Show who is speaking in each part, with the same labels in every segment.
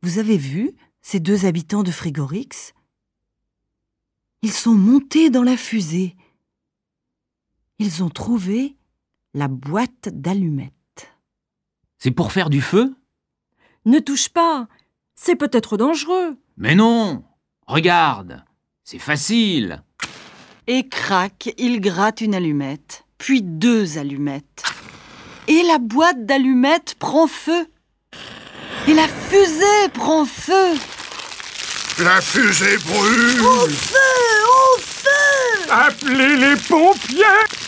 Speaker 1: Vous avez vu ces 2 habitants de Frigorix ? Ils sont montés dans la fusée. Ils ont trouvé la boîte d'allumettes.
Speaker 2: C'est pour faire du feu ?
Speaker 3: Ne touche pas, c'est peut-être dangereux.
Speaker 2: Mais non ! Regarde, c'est facile.
Speaker 1: Et crac, il gratte une allumette, puis 2 allumettes. Et la boîte d'allumettes prend feu. Et la fusée prend feu.
Speaker 4: La fusée brûle.
Speaker 1: Au feu, au feu!
Speaker 4: Appelez les pompiers.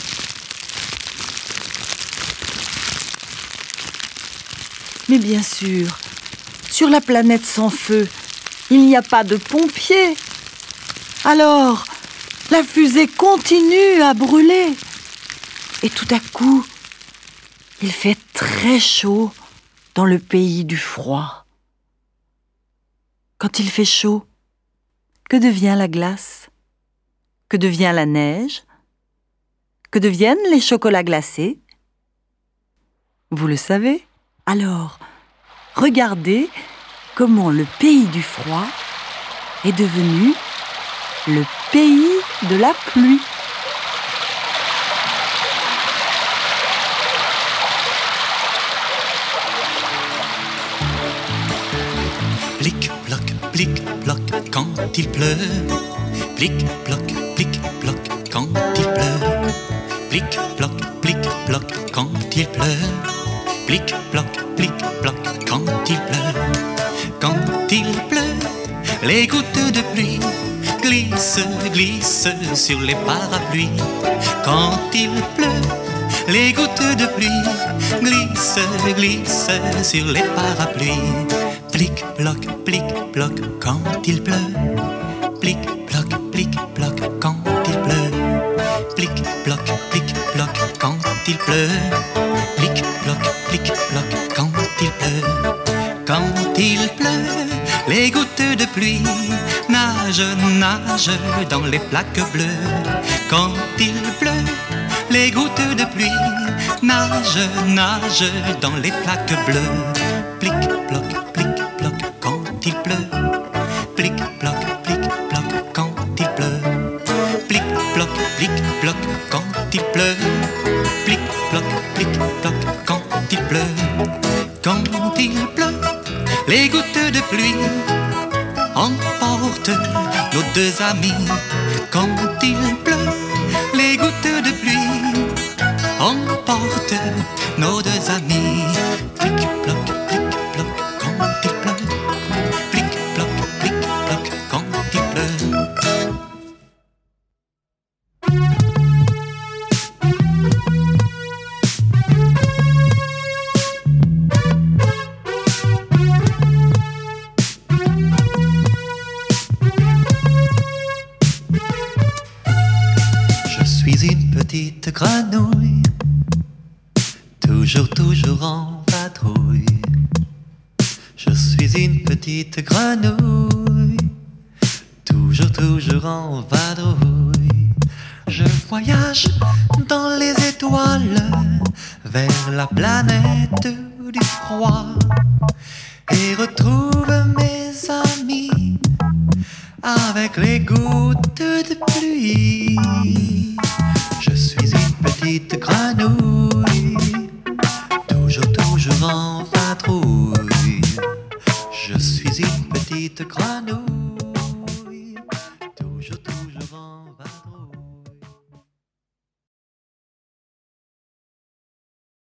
Speaker 1: Mais bien sûr, sur la planète sans feu, il n'y a pas de pompiers. Alors, la fusée continue à brûler. Et tout à coup, il fait très chaud dans le pays du froid. Quand il fait chaud, que devient la glace ? Que devient la neige ? Que deviennent les chocolats glacés ? Vous le savez ? Alors, regardez comment le pays du froid est devenu le pays de la pluie.
Speaker 5: Plic-ploc, quand il pleut. Plic-ploc, quand il pleut. Plic-ploc, quand il pleut. Plic-ploc, quand il pleut. Quand il pleut, les gouttes de pluie glissent sur les parapluies. Quand il pleut, les gouttes de pluie glissent sur les parapluies. Plic-ploc, quand il pleut. Plic-ploc, quand il pleut. Plic-ploc, quand il pleut. Plic-ploc, quand il pleut. Quand il pleut, les gouttes de pluie nagent dans les flaques bleues. Quand il pleut, les gouttes de pluie nagent dans les flaques bleues. Plic-ploc, quand il pleut. Plic-ploc, quand il pleut. Plic-ploc, quand il pleut. Plic-ploc, quand il pleut. Quand il pleut, les gouttes de pluie emportent nos 2 amis. Quand il pleut, les gouttes de pluie emportent nos 2 amis. Plic-ploc, quand il pleut. Plic-ploc, quand il pleut. Je suis une petite grenouille, toujours en vadrouille. Je suis une petite grenouille, toujours en vadrouille. Je voyage dans les étoiles vers la planète du froid et retrouve mes amis avec les gouttes de pluie. Je suis une petite grenouille, toujours en vadrouille. Je suis une petite grenouille, toujours en vadrouille.